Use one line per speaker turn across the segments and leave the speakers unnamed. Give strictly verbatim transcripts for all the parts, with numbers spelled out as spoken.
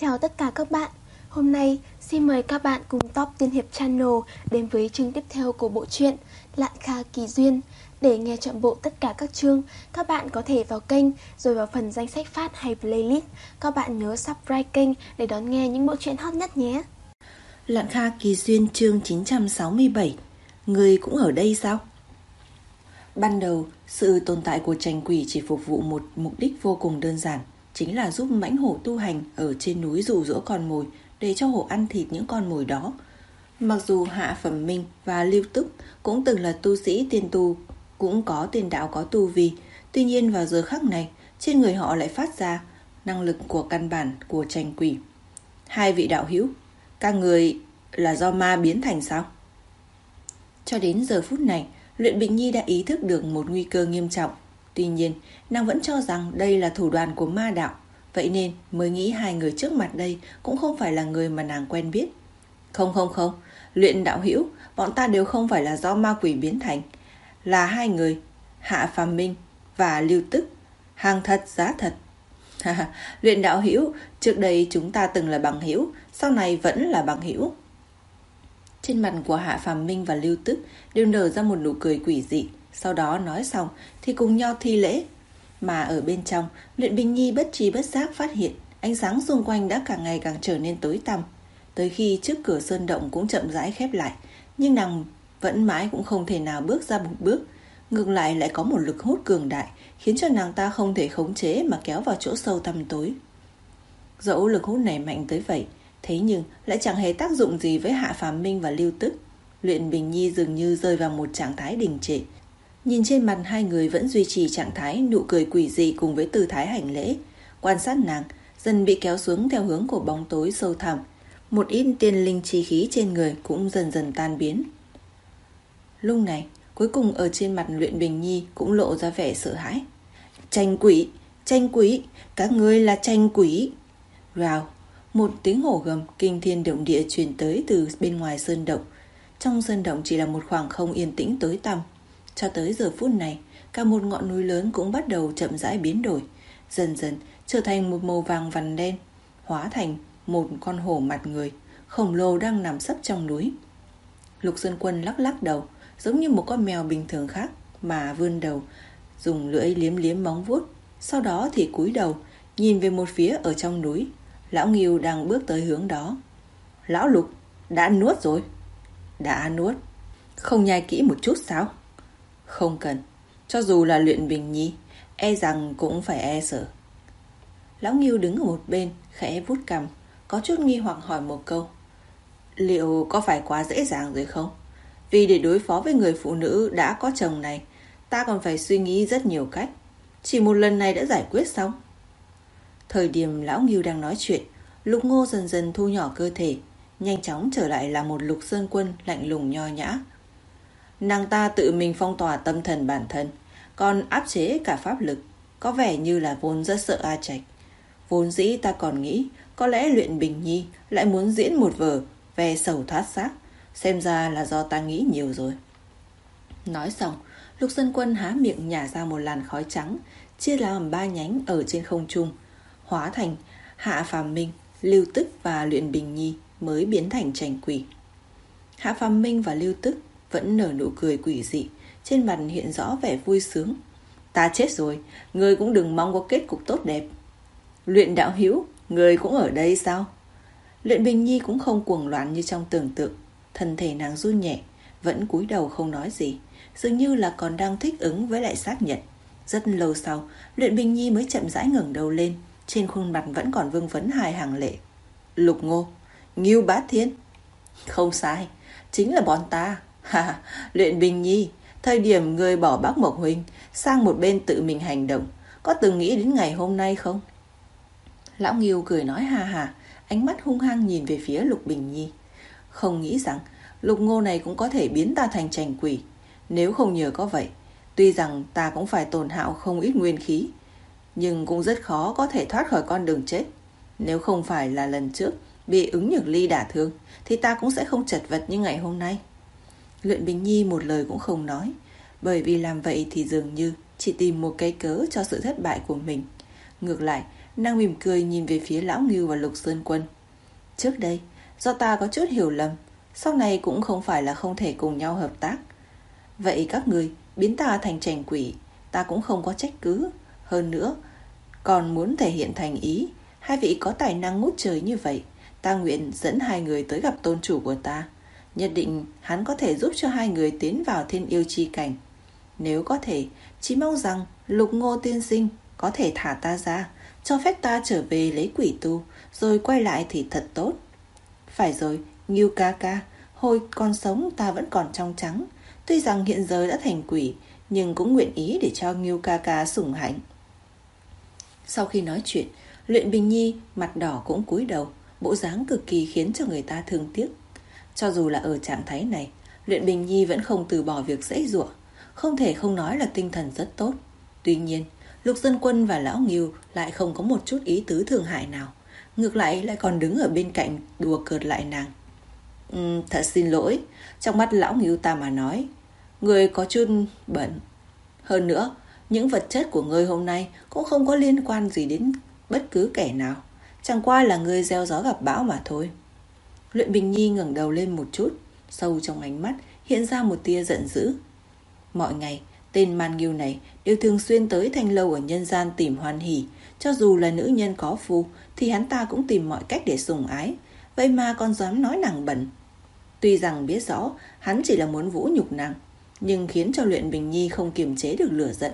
Chào tất cả các bạn. Hôm nay xin mời các bạn cùng Top Tiên Hiệp Channel đến với chương tiếp theo của bộ truyện Lạn Kha Kỳ Duyên. Để nghe trọn bộ tất cả các chương, các bạn có thể vào kênh rồi vào phần danh sách phát hay playlist. Các bạn nhớ subscribe kênh để đón nghe những bộ truyện hot nhất nhé.
Lạn Kha Kỳ Duyên chương chín trăm sáu mươi bảy. Người cũng ở đây sao? Ban đầu, sự tồn tại của Trành Quỷ chỉ phục vụ một mục đích vô cùng đơn giản, chính là giúp mãnh hổ tu hành ở trên núi dụ dỗ con mồi để cho hổ ăn thịt những con mồi đó. Mặc dù Hạ Phẩm Minh và Lưu Túc cũng từng là tu sĩ tiên tu, cũng có tiền đạo có tu vi, tuy nhiên vào giờ khắc này, trên người họ lại phát ra năng lực của căn bản của Trành Quỷ. Hai vị đạo hữu, các người là do ma biến thành sao? Cho đến giờ phút này, Luyện Bình Nhi đã ý thức được một nguy cơ nghiêm trọng. Tuy nhiên, nàng vẫn cho rằng đây là thủ đoạn của ma đạo, vậy nên mới nghĩ hai người trước mặt đây cũng không phải là người mà nàng quen biết. Không không không, Luyện đạo hữu, bọn ta đều không phải là do ma quỷ biến thành, là hai người, Hạ Phàm Minh và Lưu Tức, hàng thật giá thật. Luyện đạo hữu, trước đây chúng ta từng là bằng hữu, sau này vẫn là bằng hữu. Trên mặt của Hạ Phàm Minh và Lưu Tức đều nở ra một nụ cười quỷ dị. Sau đó nói xong thì cùng nhau thi lễ. Mà ở bên trong, Luyện Bình Nhi bất tri bất giác phát hiện ánh sáng xung quanh đã càng ngày càng trở nên tối tăm. Tới khi trước cửa sơn động cũng chậm rãi khép lại, nhưng nàng vẫn mãi cũng không thể nào bước ra một bước. Ngược lại lại có một lực hút cường đại, khiến cho nàng ta không thể khống chế mà kéo vào chỗ sâu tăm tối. Dẫu lực hút này mạnh tới vậy, thế nhưng lại chẳng hề tác dụng gì với Hạ Phàm Minh và Lưu Tức. Luyện Bình Nhi dường như rơi vào một trạng thái đình trệ. Nhìn trên mặt hai người vẫn duy trì trạng thái nụ cười quỷ dị cùng với tư thái hành lễ. Quan sát nàng dần bị kéo xuống theo hướng của bóng tối sâu thẳm. Một ít tiên linh chi khí trên người cũng dần dần tan biến. Lúc này, cuối cùng ở trên mặt Luyện Bình Nhi cũng lộ ra vẻ sợ hãi. Tranh quỷ, tranh quỷ, các ngươi là tranh quỷ. Rào, một tiếng hổ gầm kinh thiên động địa truyền tới từ bên ngoài sơn động. Trong sơn động chỉ là một khoảng không yên tĩnh tối tăm. Cho tới giờ phút này, cả một ngọn núi lớn cũng bắt đầu chậm rãi biến đổi, dần dần trở thành một màu vàng vằn đen, hóa thành một con hổ mặt người khổng lồ đang nằm sấp trong núi. Lục Sơn Quân lắc lắc đầu, giống như một con mèo bình thường khác mà vươn đầu, dùng lưỡi liếm liếm móng vuốt, sau đó thì cúi đầu nhìn về một phía ở trong núi. Lão Ngưu đang bước tới hướng đó. Lão Lục, đã nuốt rồi. Đã nuốt. Không nhai kỹ một chút sao? Không cần. Cho dù là Luyện Bình Nhi, e rằng cũng phải e sợ. Lão Ngưu đứng ở một bên, khẽ vuốt cằm, có chút nghi hoặc hỏi một câu. Liệu có phải quá dễ dàng rồi không? Vì để đối phó với người phụ nữ đã có chồng này, ta còn phải suy nghĩ rất nhiều cách. Chỉ một lần này đã giải quyết xong. Thời điểm Lão Ngưu đang nói chuyện, Lục Ngô dần dần thu nhỏ cơ thể, nhanh chóng trở lại là một Lục Sơn Quân lạnh lùng nho nhã. Nàng ta tự mình phong tỏa tâm thần bản thân, còn áp chế cả pháp lực, có vẻ như là vốn rất sợ A Trạch. Vốn dĩ ta còn nghĩ có lẽ Luyện Bình Nhi lại muốn diễn một vở ve sầu thoát xác, xem ra là do ta nghĩ nhiều rồi. Nói xong, Lục Sơn Quân há miệng nhả ra một làn khói trắng, chia làm ba nhánh ở trên không trung, hóa thành Hạ Phàm Minh, Lưu Tức và Luyện Bình Nhi mới biến thành Trành Quỷ. Hạ Phàm Minh và Lưu Tức vẫn nở nụ cười quỷ dị, trên mặt hiện rõ vẻ vui sướng. Ta chết rồi, ngươi cũng đừng mong có kết cục tốt đẹp. Luyện đạo hữu, ngươi cũng ở đây sao? Luyện Bình Nhi cũng không cuồng loạn như trong tưởng tượng, thân thể nàng run nhẹ, vẫn cúi đầu không nói gì, dường như là còn đang thích ứng với lại xác nhận. Rất lâu sau, Luyện Bình Nhi mới chậm rãi ngẩng đầu lên, trên khuôn mặt vẫn còn vương vấn hai hàng lệ. Lục Ngô, Ngưu Bá Thiên. Không sai, chính là bọn ta. Ha, Luyện Bình Nhi, thời điểm người bỏ bác Mộc Huynh sang một bên tự mình hành động, có từng nghĩ đến ngày hôm nay không? Lão Ngưu cười nói ha ha, ánh mắt hung hăng nhìn về phía Lục Bình Nhi. Không nghĩ rằng Lục Ngô này cũng có thể biến ta thành Trành Quỷ. Nếu không nhờ có vậy, tuy rằng ta cũng phải tổn hao không ít nguyên khí, nhưng cũng rất khó có thể thoát khỏi con đường chết. Nếu không phải là lần trước bị ứng nhược ly đả thương, thì ta cũng sẽ không chật vật như ngày hôm nay. Luyện Bình Nhi một lời cũng không nói, bởi vì làm vậy thì dường như chỉ tìm một cái cớ cho sự thất bại của mình. Ngược lại, Nàng mỉm cười nhìn về phía Lão Ngưu và Lục Sơn Quân. Trước đây, do ta có chút hiểu lầm, sau này cũng không phải là không thể cùng nhau hợp tác. Vậy các người biến ta thành trành quỷ, ta cũng không có trách cứ. Hơn nữa, còn muốn thể hiện thành ý, hai vị có tài năng ngút trời như vậy, ta nguyện dẫn hai người tới gặp tôn chủ của ta. Nhất định hắn có thể giúp cho hai người tiến vào thiên yêu chi cảnh. Nếu có thể, chỉ mong rằng Lục Ngô tiên sinh có thể thả ta ra, cho phép ta trở về lấy quỷ tu, rồi quay lại thì thật tốt. Phải rồi, Ngưu ca ca, hồi còn sống ta vẫn còn trong trắng. Tuy rằng hiện giờ đã thành quỷ, nhưng cũng nguyện ý để cho Ngưu ca ca sủng hạnh. Sau khi nói chuyện, Luyện Bình Nhi mặt đỏ cũng cúi đầu, bộ dáng cực kỳ khiến cho người ta thương tiếc. Cho dù là ở trạng thái này, Luyện Bình Nhi vẫn không từ bỏ việc giãy giụa, không thể không nói là tinh thần rất tốt. Tuy nhiên, Lục Dân Quân và Lão Ngưu lại không có một chút ý tứ thương hại nào, ngược lại lại còn đứng ở bên cạnh đùa cợt lại nàng. Uhm, thật xin lỗi, trong mắt Lão Ngưu ta mà nói, người có chút bẩn. Hơn nữa, những vật chất của ngươi hôm nay cũng không có liên quan gì đến bất cứ kẻ nào, chẳng qua là ngươi gieo gió gặp bão mà thôi. Luyện Bình Nhi ngẩng đầu lên một chút, sâu trong ánh mắt hiện ra một tia giận dữ. Mọi ngày, tên Man Ngưu này đều thường xuyên tới thanh lâu ở nhân gian tìm hoan hỉ. Cho dù là nữ nhân có phu thì hắn ta cũng tìm mọi cách để sủng ái, vậy mà còn dám nói nàng bẩn. Tuy rằng biết rõ hắn chỉ là muốn vũ nhục nàng, nhưng khiến cho Luyện Bình Nhi không kiềm chế được lửa giận.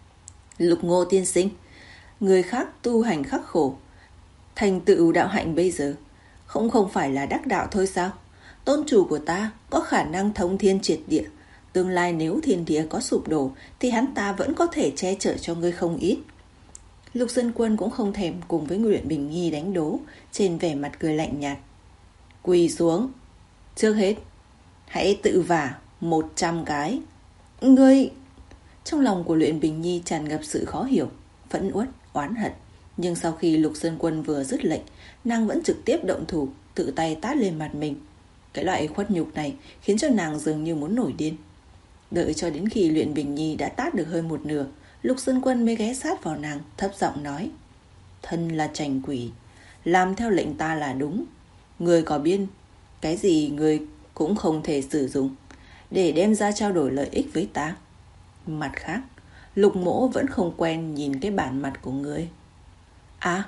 Lục Ngô tiên sinh, người khác tu hành khắc khổ, thành tựu đạo hạnh bây giờ không không phải là đắc đạo thôi sao? Tôn chủ của ta có khả năng thông thiên triệt địa, tương lai nếu thiên địa có sụp đổ thì hắn ta vẫn có thể che chở cho ngươi không ít. Lục Dân Quân cũng không thèm cùng với Luyện Bình Nhi đánh đố, trên vẻ mặt cười lạnh nhạt. Quỳ xuống. Trước hết, hãy tự vả một trăm cái. Ngươi... Trong lòng của Luyện Bình Nhi tràn ngập sự khó hiểu, phẫn uất, oán hận. Nhưng sau khi Lục Dân Quân vừa dứt lệnh, nàng vẫn trực tiếp động thủ, tự tay tát lên mặt mình. Cái loại khuất nhục này khiến cho nàng dường như muốn nổi điên. Đợi cho đến khi Luyện Bình Nhi đã tát được hơn một nửa, Lục Dân Quân mới ghé sát vào nàng, thấp giọng nói. Thân là trành quỷ, làm theo lệnh ta là đúng. Người có biết cái gì người cũng không thể sử dụng để đem ra trao đổi lợi ích với ta. Mặt khác, Lục Mỗ vẫn không quen nhìn cái bản mặt của người. À,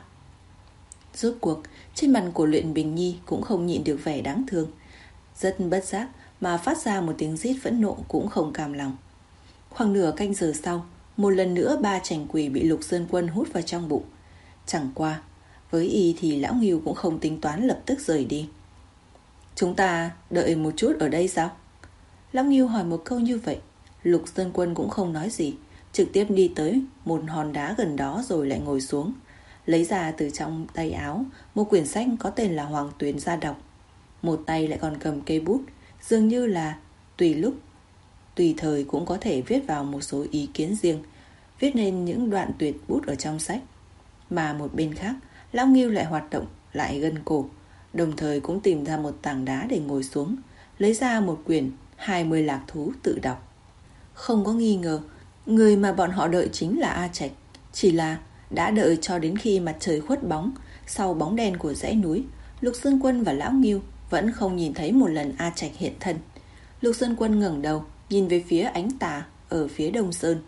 rốt cuộc trên mặt của Luyện Bình Nhi cũng không nhịn được vẻ đáng thương, rất bất giác mà phát ra một tiếng rít phẫn nộ cũng không cam lòng. Khoảng nửa canh giờ sau, một lần nữa ba trành quỷ bị Lục Sơn Quân hút vào trong bụng. Chẳng qua, với y thì Lão Ngưu cũng không tính toán lập tức rời đi. Chúng ta đợi một chút ở đây sao? Lão Ngưu hỏi một câu như vậy. Lục Sơn Quân cũng không nói gì, trực tiếp đi tới một hòn đá gần đó rồi lại ngồi xuống, lấy ra từ trong tay áo một quyển sách có tên là Hoàng Tuyến ra đọc. Một tay lại còn cầm cây bút, dường như là tùy lúc tùy thời cũng có thể viết vào một số ý kiến riêng, viết nên những đoạn tuyệt bút ở trong sách. Mà một bên khác, Lão Ngưu lại hoạt động lại gân cổ, đồng thời cũng tìm ra một tảng đá để ngồi xuống, lấy ra một quyển hai mươi lạc thú tự đọc. Không có nghi ngờ, người mà bọn họ đợi chính là A Trạch. Chỉ là đã đợi cho đến khi mặt trời khuất bóng, sau bóng đen của dãy núi, Lục Sơn Quân và Lão Ngưu vẫn không nhìn thấy một lần A Trạch hiện thân. Lục Sơn Quân ngẩng đầu nhìn về phía ánh tà ở phía đông sơn.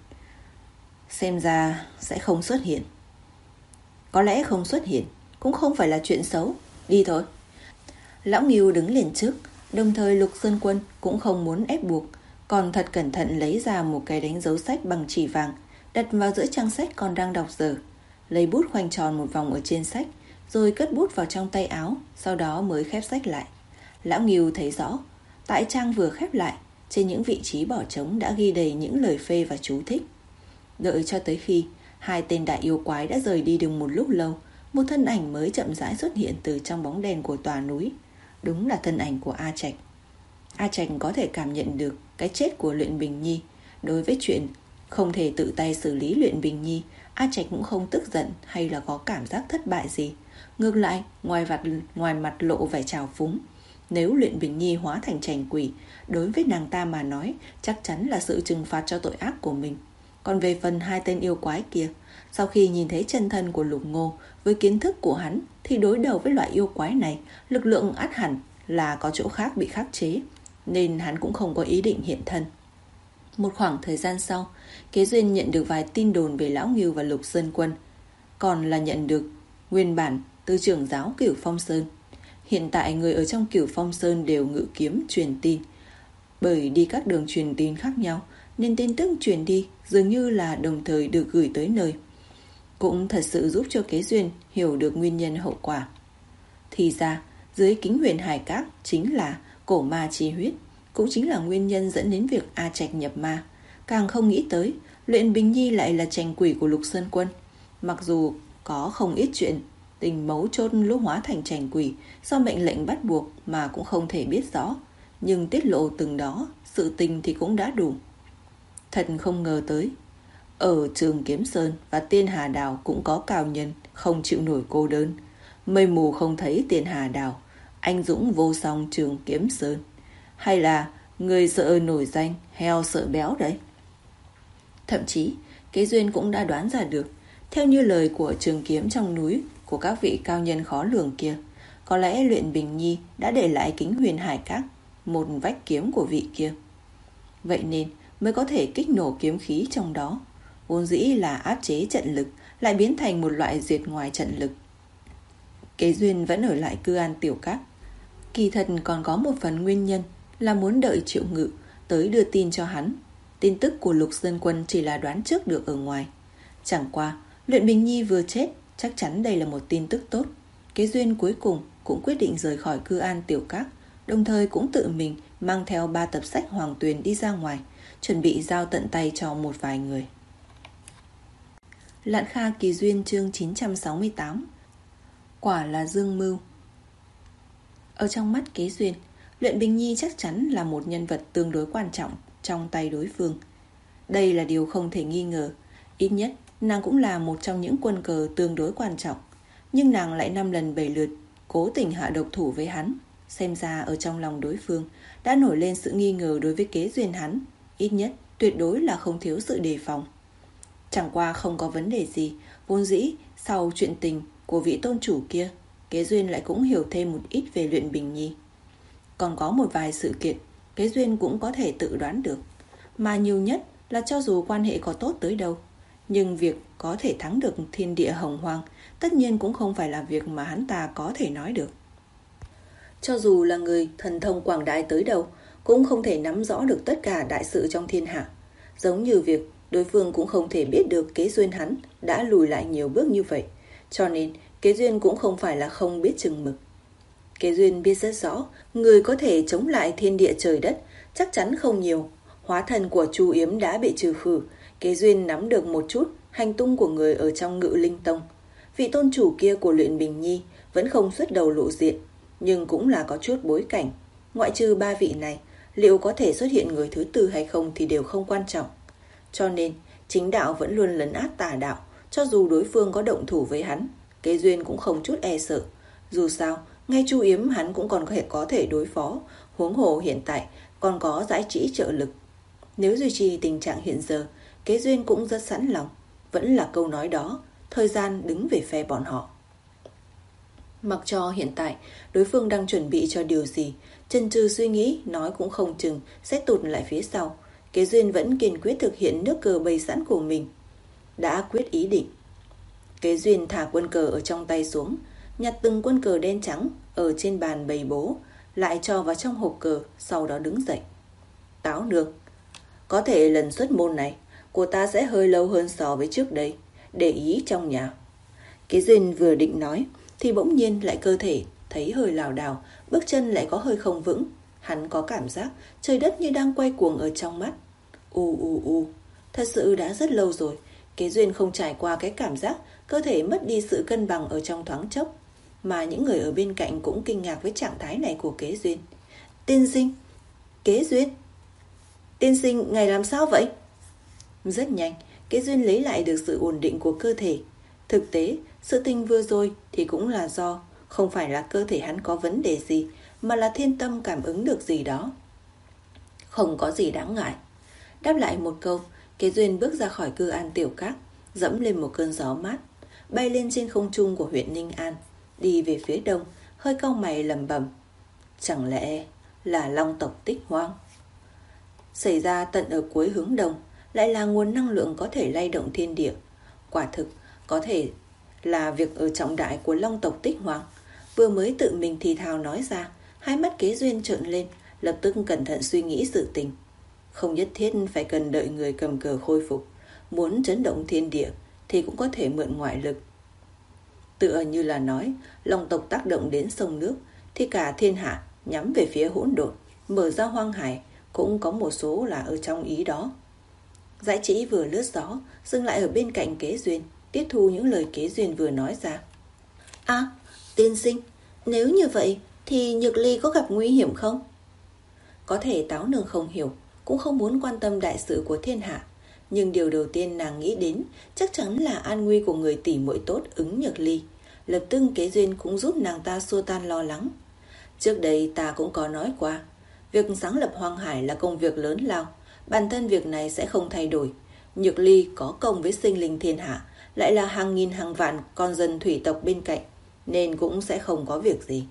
Xem ra sẽ không xuất hiện. Có lẽ không xuất hiện cũng không phải là chuyện xấu. Đi thôi. Lão Ngưu đứng liền trước, đồng thời Lục Sơn Quân cũng không muốn ép buộc, còn thật cẩn thận lấy ra một cái đánh dấu sách bằng chỉ vàng, đặt vào giữa trang sách còn đang đọc dở, lấy bút khoanh tròn một vòng ở trên sách, rồi cất bút vào trong tay áo, sau đó mới khép sách lại. Lão Ngưu thấy rõ, tại trang vừa khép lại, trên những vị trí bỏ trống đã ghi đầy những lời phê và chú thích. Đợi cho tới khi hai tên đại yêu quái đã rời đi được một lúc lâu, một thân ảnh mới chậm rãi xuất hiện từ trong bóng đen của tòa núi. Đúng là thân ảnh của A Trạch. A Trạch có thể cảm nhận được cái chết của Luyện Bình Nhi. Đối với chuyện không thể tự tay xử lý Luyện Bình Nhi, A Trạch cũng không tức giận hay là có cảm giác thất bại gì. Ngược lại, ngoài, vặt, ngoài mặt lộ vẻ trào phúng. Nếu Luyện Bình Nhi hóa thành trành quỷ, đối với nàng ta mà nói chắc chắn là sự trừng phạt cho tội ác của mình. Còn về phần hai tên yêu quái kia, sau khi nhìn thấy chân thân của Lục Ngô, với kiến thức của hắn thì đối đầu với loại yêu quái này, lực lượng ắt hẳn là có chỗ khác bị khắc chế, nên hắn cũng không có ý định hiện thân. Một khoảng thời gian sau, Kế Duyên nhận được vài tin đồn về Lão Ngưu và Lục Sơn Quân, còn là nhận được nguyên bản từ trưởng giáo Cửu Phong Sơn. Hiện tại người ở trong Cửu Phong Sơn đều ngự kiếm truyền tin, bởi đi các đường truyền tin khác nhau nên tin tức truyền đi dường như là đồng thời được gửi tới nơi. Cũng thật sự giúp cho Kế Duyên hiểu được nguyên nhân hậu quả. Thì ra dưới Kính Huyền Hải Các chính là cổ ma chi huyết, cũng chính là nguyên nhân dẫn đến việc A Trạch nhập ma. Càng không nghĩ tới Luyện Bình Nhi lại là trành quỷ của Lục Sơn Quân. Mặc dù có không ít chuyện tình mấu chốt lúc hóa thành trành quỷ do mệnh lệnh bắt buộc mà cũng không thể biết rõ, nhưng tiết lộ từng đó sự tình thì cũng đã đủ. Thật không ngờ tới, ở Trường Kiếm Sơn và Tiên Hà Đảo cũng có cao nhân không chịu nổi cô đơn. Mây mù không thấy Tiên Hà Đảo, anh dũng vô song Trường Kiếm Sơn. Hay là người sợ nổi danh, heo sợ béo đấy? Thậm chí Kế Duyên cũng đã đoán ra được, theo như lời của trường kiếm trong núi của các vị cao nhân khó lường kia, có lẽ Luyện Bình Nhi đã để lại Kính Huyền Hải Các, một vách kiếm của vị kia. Vậy nên mới có thể kích nổ kiếm khí trong đó, vốn dĩ là áp chế trận lực, lại biến thành một loại diệt ngoài trận lực. Kế Duyên vẫn ở lại Cư An Tiểu Các. Kỳ thật còn có một phần nguyên nhân là muốn đợi Triệu Ngự tới đưa tin cho hắn. Tin tức của Lục Sơn Quân chỉ là đoán trước được ở ngoài. Chẳng qua Luyện Bình Nhi vừa chết, chắc chắn đây là một tin tức tốt. Kế Duyên cuối cùng cũng quyết định rời khỏi Cư An Tiểu Các, đồng thời cũng tự mình mang theo ba tập sách Hoàng Tuyền đi ra ngoài, chuẩn bị giao tận tay cho một vài người. Lạn Kha Kỳ Duyên chương chín trăm sáu mươi tám. Quả là dương mưu. Ở trong mắt Kế Duyên, Luyện Bình Nhi chắc chắn là một nhân vật tương đối quan trọng trong tay đối phương. Đây là điều không thể nghi ngờ. Ít nhất nàng cũng là một trong những quân cờ tương đối quan trọng. Nhưng nàng lại năm lần bảy lượt cố tình hạ độc thủ với hắn. Xem ra ở trong lòng đối phương đã nổi lên sự nghi ngờ đối với Kế Duyên hắn. Ít nhất tuyệt đối là không thiếu sự đề phòng. Chẳng qua không có vấn đề gì, vốn dĩ sau chuyện tình của vị tôn chủ kia, Kế Duyên lại cũng hiểu thêm một ít về Luyện Bình Nhi. Còn có một vài sự kiện Kế Duyên cũng có thể tự đoán được, mà nhiều nhất là cho dù quan hệ có tốt tới đâu, nhưng việc có thể thắng được thiên địa hồng hoang tất nhiên cũng không phải là việc mà hắn ta có thể nói được. Cho dù là người thần thông quảng đại tới đâu, cũng không thể nắm rõ được tất cả đại sự trong thiên hạ. Giống như việc đối phương cũng không thể biết được Kế Duyên hắn đã lùi lại nhiều bước như vậy. Cho nên Kế Duyên cũng không phải là không biết chừng mực. Kế Duyên biết rất rõ, người có thể chống lại thiên địa trời đất chắc chắn không nhiều. Hóa thần của Chu Yếm đã bị trừ khử. Kế Duyên nắm được một chút hành tung của người ở trong Ngự Linh Tông. Vị tôn chủ kia của Luyện Bình Nhi vẫn không xuất đầu lộ diện, nhưng cũng là có chút bối cảnh. Ngoại trừ ba vị này, liệu có thể xuất hiện người thứ tư hay không thì đều không quan trọng. Cho nên chính đạo vẫn luôn lấn át tà đạo. Cho dù đối phương có động thủ với hắn, Kế Duyên cũng không chút e sợ. Dù sao ngay Chu Yếm hắn cũng còn có thể, có thể đối phó, huống hồ hiện tại còn có Giải Trĩ trợ lực. Nếu duy trì tình trạng hiện giờ, Kế Duyên cũng rất sẵn lòng. Vẫn là câu nói đó, thời gian đứng về phe bọn họ. Mặc cho hiện tại đối phương đang chuẩn bị cho điều gì, chần chừ suy nghĩ nói cũng không chừng sẽ tụt lại phía sau, Kế Duyên vẫn kiên quyết thực hiện nước cờ bày sẵn của mình. Đã quyết ý định, Kế Duyên thả quân cờ ở trong tay xuống, nhặt từng quân cờ đen trắng ở trên bàn bày bố, lại cho vào trong hộp cờ, sau đó đứng dậy. Táo được, có thể lần xuất môn này của ta sẽ hơi lâu hơn so với trước đây, để ý trong nhà. Kế Duyên vừa định nói thì bỗng nhiên lại cơ thể thấy hơi lảo đảo, bước chân lại có hơi không vững. Hắn có cảm giác trời đất như đang quay cuồng ở trong mắt. U u u, thật sự đã rất lâu rồi Kế Duyên không trải qua cái cảm giác cơ thể mất đi sự cân bằng ở trong thoáng chốc. Mà những người ở bên cạnh cũng kinh ngạc với trạng thái này của Kế Duyên. Tiên sinh, Kế Duyên, tiên sinh, ngài làm sao vậy? Rất nhanh, Kế Duyên lấy lại được sự ổn định của cơ thể. Thực tế, sự tình vừa rồi thì cũng là do không phải là cơ thể hắn có vấn đề gì, mà là thiên tâm cảm ứng được gì đó. Không có gì đáng ngại. Đáp lại một câu, Kế Duyên bước ra khỏi Cư An Tiểu Các, dẫm lên một cơn gió mát, bay lên trên không trung của huyện Ninh An, đi về phía đông, hơi cau mày lẩm bẩm: chẳng lẽ là long tộc Tích Hoang? Xảy ra tận ở cuối hướng đông, lại là nguồn năng lượng có thể lay động thiên địa. Quả thực có thể là việc ở trọng đại của long tộc Tích Hoang. Vừa mới tự mình thì thào nói ra, hai mắt Kế Duyên trợn lên, lập tức cẩn thận suy nghĩ sự tình. Không nhất thiết phải cần đợi người cầm cờ khôi phục, muốn chấn động thiên địa thì cũng có thể mượn ngoại lực. Tựa như là nói, long tộc tác động đến sông nước thì cả thiên hạ nhắm về phía hỗn độn, mở ra hoang hải, cũng có một số là ở trong ý đó. Dãi Trĩ vừa lướt gió, dừng lại ở bên cạnh Kế Duyên, tiếp thu những lời Kế Duyên vừa nói ra. À, tiên sinh, nếu như vậy thì Nhược Ly có gặp nguy hiểm không? Có thể Táo Nương không hiểu, cũng không muốn quan tâm đại sự của thiên hạ, nhưng điều đầu tiên nàng nghĩ đến chắc chắn là an nguy của người tỷ muội tốt Ứng Nhược Ly. Lập tức Kế Duyên cũng giúp nàng ta xua tan lo lắng. Trước đây ta cũng có nói qua, việc sáng lập hoang hải là công việc lớn lao, bản thân việc này sẽ không thay đổi. Nhược Ly có công với sinh linh thiên hạ, lại là hàng nghìn hàng vạn con dân thủy tộc bên cạnh, nên cũng sẽ không có việc gì.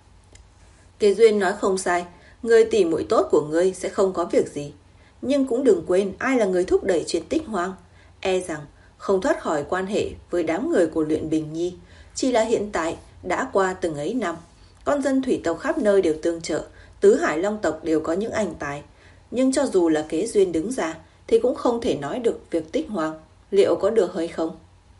Kế Duyên nói không sai, người tỷ muội tốt của ngươi sẽ không có việc gì. Nhưng cũng đừng quên ai là người thúc đẩy chuyện Tích Hoang. E rằng không thoát khỏi quan hệ với đám người của Luyện Bình Nhi. Chỉ là hiện tại đã qua từng ấy năm, con dân thủy tộc khắp nơi đều tương trợ, tứ hải long tộc đều có những anh tài. Nhưng cho dù là Kế Duyên đứng ra thì cũng không thể nói được việc Tích Hoang liệu có được hay không.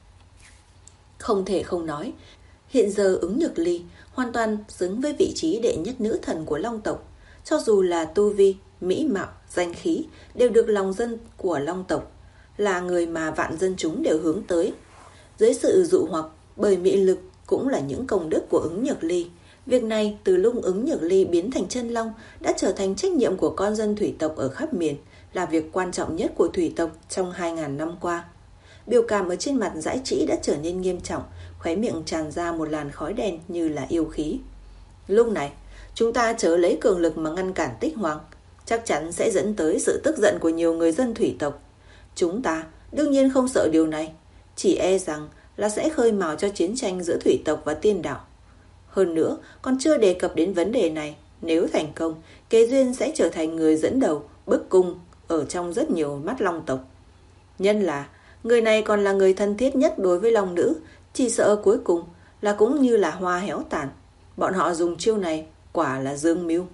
Không thể không nói, hiện giờ Ứng Nhược Ly hoàn toàn xứng với vị trí đệ nhất nữ thần của long tộc. Cho dù là tu vi, mỹ mạo, danh khí đều được lòng dân của long tộc, là người mà vạn dân chúng đều hướng tới. Dưới sự dụ hoặc bởi mị lực cũng là những công đức của Ứng Nhược Ly. Việc này từ lúc Ứng Nhược Ly biến thành chân long đã trở thành trách nhiệm của con dân thủy tộc ở khắp miền, là việc quan trọng nhất của thủy tộc trong hai ngàn năm qua. Biểu cảm ở trên mặt Dãi Trĩ đã trở nên nghiêm trọng, khóe miệng tràn ra một làn khói đen như là yêu khí. Lúc này, chúng ta chớ lấy cường lực mà ngăn cản Tích Hoang, chắc chắn sẽ dẫn tới sự tức giận của nhiều người dân thủy tộc. Chúng ta đương nhiên không sợ điều này, chỉ e rằng là sẽ khơi mào cho chiến tranh giữa thủy tộc và tiên đạo. Hơn nữa, còn chưa đề cập đến vấn đề này, nếu thành công, Kế Duyên sẽ trở thành người dẫn đầu, bức cung ở trong rất nhiều mắt long tộc. Nhân là, người này còn là người thân thiết nhất đối với long nữ, chỉ sợ cuối cùng là cũng như là hoa héo tàn. Bọn họ dùng chiêu này quả là dương mưu.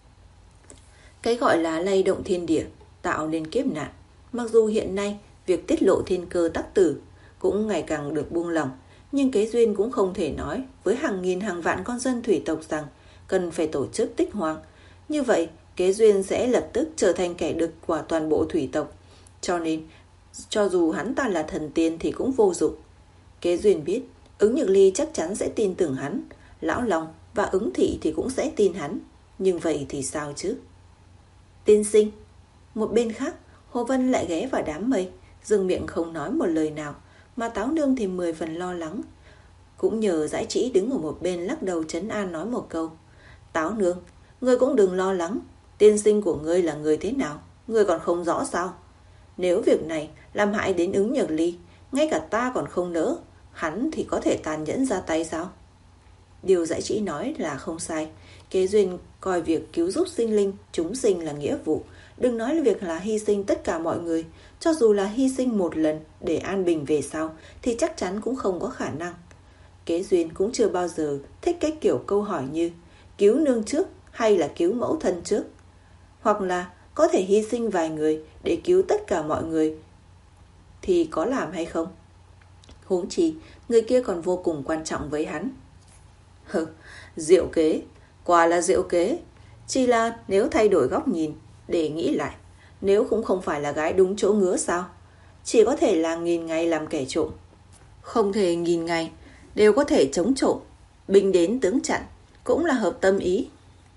Cái gọi là lay động thiên địa, tạo nên kiếp nạn. Mặc dù hiện nay việc tiết lộ thiên cơ tắc tử cũng ngày càng được buông lỏng, nhưng Kế Duyên cũng không thể nói với hàng nghìn hàng vạn con dân thủy tộc rằng cần phải tổ chức Tích Hoang. Như vậy Kế Duyên sẽ lập tức trở thành kẻ địch của toàn bộ thủy tộc. Cho nên cho dù hắn ta là thần tiên thì cũng vô dụng. Kế Duyên biết Ứng Nhược Ly chắc chắn sẽ tin tưởng hắn, Lão Long và Ứng Thị thì cũng sẽ tin hắn. Nhưng vậy thì sao chứ? Tiên sinh. Một bên khác, Hồ Vân lại ghé vào đám mây, dừng miệng không nói một lời nào, mà Táo Nương thì mười phần lo lắng. Cũng nhờ Dãi Trĩ đứng ở một bên lắc đầu trấn an nói một câu: Táo Nương, ngươi cũng đừng lo lắng, tiên sinh của ngươi là người thế nào, ngươi còn không rõ sao? Nếu việc này làm hại đến Ứng Nhược Ly, ngay cả ta còn không nỡ, hắn thì có thể tàn nhẫn ra tay sao? Điều Dãi Trĩ nói là không sai. Kế Duyên coi việc cứu giúp sinh linh, chúng sinh là nghĩa vụ. Đừng nói là việc là hy sinh tất cả mọi người. Cho dù là hy sinh một lần để an bình về sau thì chắc chắn cũng không có khả năng. Kế Duyên cũng chưa bao giờ thích cái kiểu câu hỏi như cứu nương trước hay là cứu mẫu thân trước, hoặc là có thể hy sinh vài người để cứu tất cả mọi người thì có làm hay không. Huống chi người kia còn vô cùng quan trọng với hắn. Hừ, diệu kế, quả là diệu kế. Chỉ là nếu thay đổi góc nhìn để nghĩ lại, nếu cũng không phải là gái đúng chỗ ngứa sao? Chỉ có thể là nghìn ngày làm kẻ trộm, không thể nghìn ngày đều có thể chống trộm. Binh đến tướng chặn cũng là hợp tâm ý.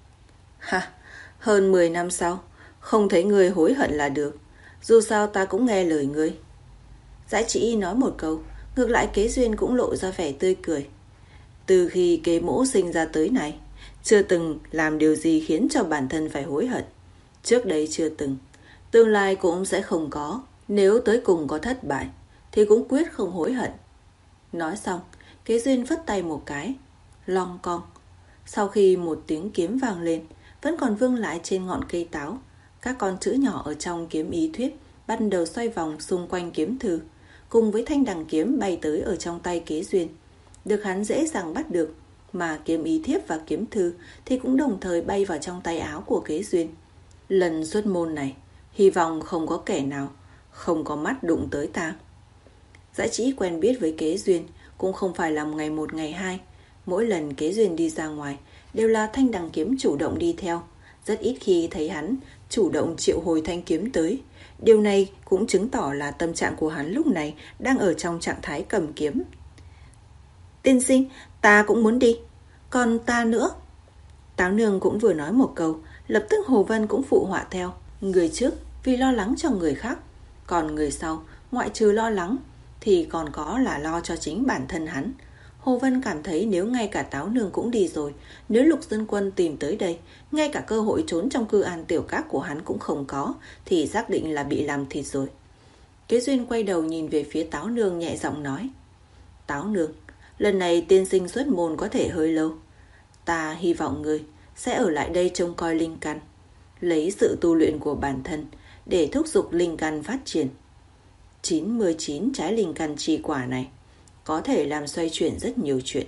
Ha, hơn mười năm sau, không thấy người hối hận là được. Dù sao ta cũng nghe lời ngươi. Dãi Trĩ nói một câu, ngược lại Kế Duyên cũng lộ ra vẻ tươi cười. Từ khi Kế mỗ sinh ra tới nay, chưa từng làm điều gì khiến cho bản thân phải hối hận. Trước đây chưa từng, tương lai cũng sẽ không có. Nếu tới cùng có thất bại thì cũng quyết không hối hận. Nói xong, Kế Duyên phất tay một cái, long cong. Sau khi một tiếng kiếm vang lên, vẫn còn vương lại trên ngọn cây táo, các con chữ nhỏ ở trong kiếm ý thuyết bắt đầu xoay vòng xung quanh kiếm thư, cùng với thanh đằng kiếm bay tới ở trong tay Kế Duyên. Được hắn dễ dàng bắt được, mà kiếm ý thiếp và kiếm thư thì cũng đồng thời bay vào trong tay áo của Kế Duyên. Lần xuất môn này, hy vọng không có kẻ nào không có mắt đụng tới ta. Dã Trĩ quen biết với Kế Duyên cũng không phải là ngày một ngày hai. Mỗi lần Kế Duyên đi ra ngoài đều là thanh đằng kiếm chủ động đi theo, rất ít khi thấy hắn chủ động triệu hồi thanh kiếm tới. Điều này cũng chứng tỏ là tâm trạng của hắn lúc này đang ở trong trạng thái cầm kiếm. Tiên sinh, ta cũng muốn đi. Còn ta nữa. Táo Nương cũng vừa nói một câu, lập tức Hồ Vân cũng phụ họa theo. Người trước vì lo lắng cho người khác, còn người sau ngoại trừ lo lắng thì còn có là lo cho chính bản thân hắn. Hồ Vân cảm thấy nếu ngay cả Táo Nương cũng đi rồi, nếu Lục Dân Quân tìm tới đây, ngay cả cơ hội trốn trong cư an tiểu các của hắn cũng không có, thì xác định là bị làm thịt rồi. Kế Duyên quay đầu nhìn về phía Táo Nương nhẹ giọng nói: Táo Nương, lần này tiên sinh xuất môn có thể hơi lâu. Ta hy vọng người sẽ ở lại đây trông coi linh căn, lấy sự tu luyện của bản thân để thúc giục linh căn phát triển. chín mươi chín trái linh căn chi quả này có thể làm xoay chuyển rất nhiều chuyện.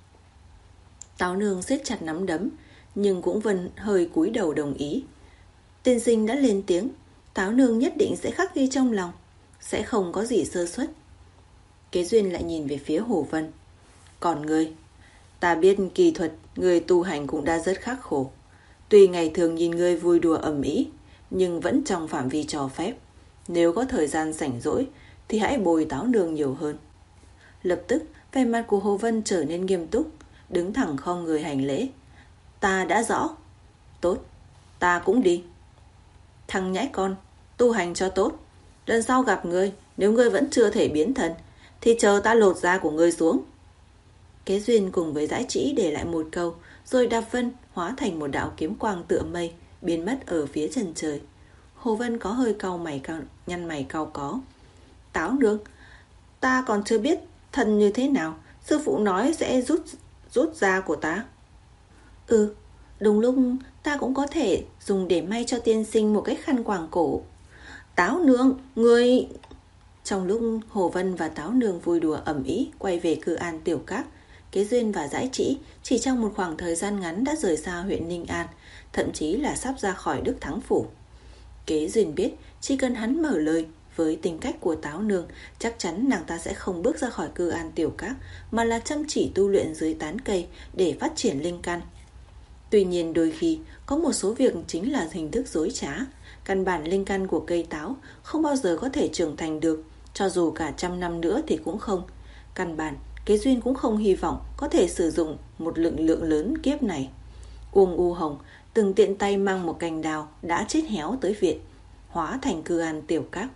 Táo Nương siết chặt nắm đấm, nhưng cũng vẫn hơi cúi đầu đồng ý. Tiên sinh đã lên tiếng, Táo Nương nhất định sẽ khắc ghi trong lòng, sẽ không có gì sơ suất. Kế Duyên lại nhìn về phía Hồ Vân. Còn ngươi, ta biết kỳ thuật ngươi tu hành cũng đã rất khắc khổ. Tuy ngày thường nhìn ngươi vui đùa ầm ĩ, nhưng vẫn trong phạm vi cho phép. Nếu có thời gian rảnh rỗi thì hãy bồi Táo Nương nhiều hơn. Lập tức vẻ mặt của Hồ Vân trở nên nghiêm túc, đứng thẳng khom người hành lễ. Ta đã rõ. Tốt, ta cũng đi. Thằng nhãi con, tu hành cho tốt. Lần sau gặp ngươi, nếu ngươi vẫn chưa thể biến thần thì chờ ta lột da của ngươi xuống. Kế Duyên cùng với Dã Trĩ để lại một câu, rồi đạp vân hóa thành một đạo kiếm quang tựa mây, biến mất ở phía chân trời. Hồ Vân có hơi cau mày cau, nhăn mày cau có. Táo Nương, ta còn chưa biết thần như thế nào, sư phụ nói sẽ rút rút da của ta. Ừ, đúng lúc ta cũng có thể dùng để may cho tiên sinh một cái khăn quàng cổ. Táo Nương, ngươi... Trong lúc Hồ Vân và Táo Nương vui đùa ầm ĩ quay về cư an tiểu các, Kế Duyên và Dã Trĩ chỉ trong một khoảng thời gian ngắn đã rời xa huyện Ninh An, thậm chí là sắp ra khỏi Đức Thắng Phủ. Kế Duyên biết chỉ cần hắn mở lời, với tính cách của Táo Nương, chắc chắn nàng ta sẽ không bước ra khỏi cư an tiểu các, mà là chăm chỉ tu luyện dưới tán cây để phát triển linh căn. Tuy nhiên đôi khi có một số việc chính là hình thức dối trá. Căn bản linh căn của cây táo không bao giờ có thể trưởng thành được, cho dù cả trăm năm nữa thì cũng không. Căn bản Kế Duyên cũng không hy vọng có thể sử dụng một lượng lượng lớn kiếp này. Uông U Hồng từng tiện tay mang một cành đào đã chết héo tới viện, hóa thành cư an tiểu các.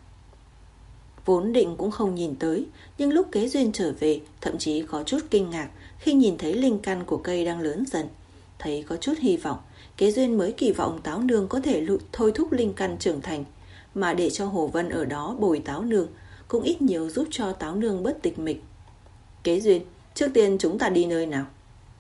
Vốn định cũng không nhìn tới, nhưng lúc Kế Duyên trở về, thậm chí có chút kinh ngạc khi nhìn thấy linh căn của cây đang lớn dần. Thấy có chút hy vọng, Kế Duyên mới kỳ vọng Táo Nương có thể thôi thúc linh căn trưởng thành, mà để cho Hồ Vân ở đó bồi Táo Nương, cũng ít nhiều giúp cho Táo Nương bớt tịch mịch. Kế Duyên, trước tiên chúng ta đi nơi nào?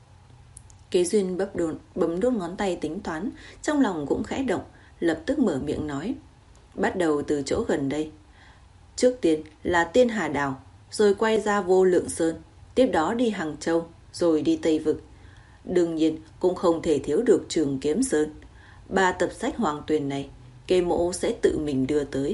Kế Duyên bấm đột, bấm đốt ngón tay tính toán, trong lòng cũng khẽ động, lập tức mở miệng nói. Bắt đầu từ chỗ gần đây. Trước tiên là Tiên Hà Đảo, rồi quay ra Vô Lượng Sơn, tiếp đó đi Hàng Châu, rồi đi Tây Vực. Đương nhiên cũng không thể thiếu được Trường Kiếm Sơn. Ba tập sách Hoàng Tuyền này, Kê Mỗ sẽ tự mình đưa tới.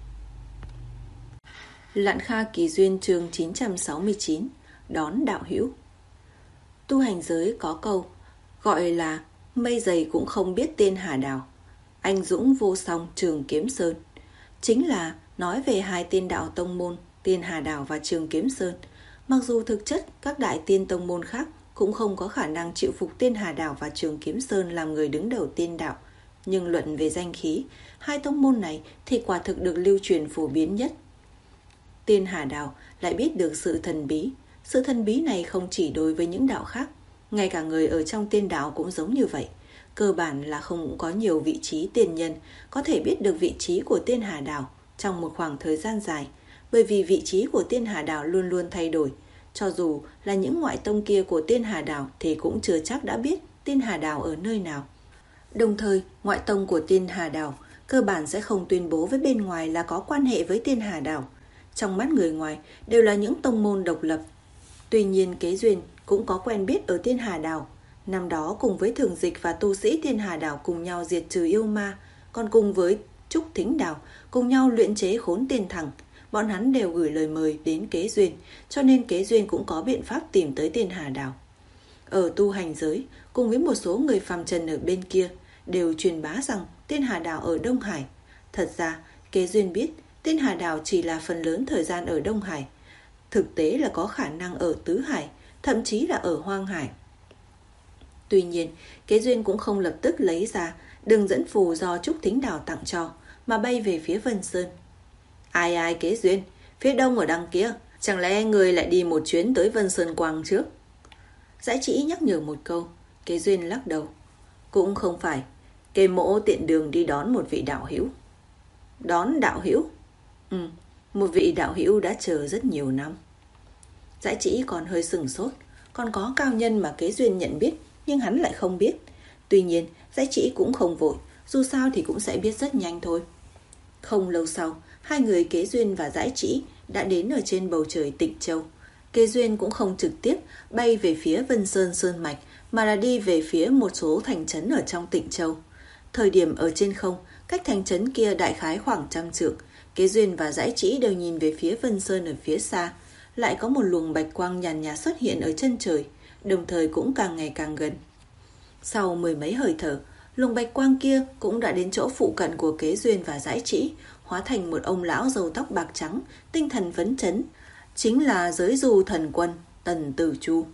Lạn Kha Kỳ Duyên chương chín trăm sáu mươi chín. Đón đạo hữu. Tu hành giới có câu gọi là mây dày cũng không biết Tiên Hà Đảo, anh dũng vô song Trường Kiếm Sơn. Chính là nói về hai tiên đạo tông môn Tiên Hà Đảo và Trường Kiếm Sơn. Mặc dù thực chất các đại tiên tông môn khác cũng không có khả năng chịu phục Tiên Hà Đảo và Trường Kiếm Sơn làm người đứng đầu tiên đạo, nhưng luận về danh khí, hai tông môn này thì quả thực được lưu truyền phổ biến nhất. Tiên Hà Đảo lại biết được sự thần bí. Sự thần bí này không chỉ đối với những đạo khác, ngay cả người ở trong tiên đạo cũng giống như vậy. Cơ bản là không có nhiều vị trí tiên nhân có thể biết được vị trí của Tiên Hà Đảo trong một khoảng thời gian dài, bởi vì vị trí của Tiên Hà Đảo luôn luôn thay đổi. Cho dù là những ngoại tông kia của Tiên Hà Đảo thì cũng chưa chắc đã biết Tiên Hà Đảo ở nơi nào. Đồng thời, ngoại tông của Tiên Hà Đảo cơ bản sẽ không tuyên bố với bên ngoài là có quan hệ với Tiên Hà Đảo. Trong mắt người ngoài đều là những tông môn độc lập. Tuy nhiên Kế Duyên cũng có quen biết ở Tiên Hà Đảo. Năm đó cùng với Thường Dịch và tu sĩ Tiên Hà Đảo cùng nhau diệt trừ yêu ma, còn cùng với Trúc Thính Đảo cùng nhau luyện chế Khốn Tiên Thẳng. Bọn hắn đều gửi lời mời đến Kế Duyên, cho nên Kế Duyên cũng có biện pháp tìm tới Tiên Hà Đảo. Ở tu hành giới, cùng với một số người phàm trần ở bên kia, đều truyền bá rằng Tiên Hà Đảo ở Đông Hải. Thật ra, Kế Duyên biết Tiên Hà Đảo chỉ là phần lớn thời gian ở Đông Hải. Thực tế là có khả năng ở Tứ Hải, thậm chí là ở Hoang Hải. Tuy nhiên, Kế Duyên cũng không lập tức lấy ra đường dẫn phù do Trúc Thính Đảo tặng cho, mà bay về phía Vân Sơn. Ai ai Kế Duyên, phía đông ở đằng kia, chẳng lẽ người lại đi một chuyến tới Vân Sơn Quang trước? Dãi Trĩ nhắc nhở một câu. Kế Duyên lắc đầu. Cũng không phải, Kế Mỗ tiện đường đi đón một vị đạo hữu. Đón đạo hữu? Ừ, một vị đạo hữu đã chờ rất nhiều năm. Dãi Trĩ còn hơi sừng sốt. Còn có cao nhân mà Kế Duyên nhận biết, nhưng hắn lại không biết. Tuy nhiên, Dãi Trĩ cũng không vội, dù sao thì cũng sẽ biết rất nhanh thôi. Không lâu sau, hai người Kế Duyên và Dãi Trĩ đã đến ở trên bầu trời Tịnh Châu. Kế Duyên cũng không trực tiếp bay về phía Vân Sơn Sơn Mạch, mà là đi về phía một số thành trấn ở trong Tịnh Châu. Thời điểm ở trên không, cách thành trấn kia đại khái khoảng trăm trượng, Kế Duyên và Dãi Trĩ đều nhìn về phía Vân Sơn ở phía xa. Lại có một luồng bạch quang nhàn nhạt xuất hiện ở chân trời, đồng thời cũng càng ngày càng gần. Sau mười mấy hơi thở, luồng bạch quang kia cũng đã đến chỗ phụ cận của Kế Duyên và Dãi Trĩ, hóa thành một ông lão râu tóc bạc trắng, tinh thần phấn chấn, chính là Giới Du Thần Quân Tần Tử Chu.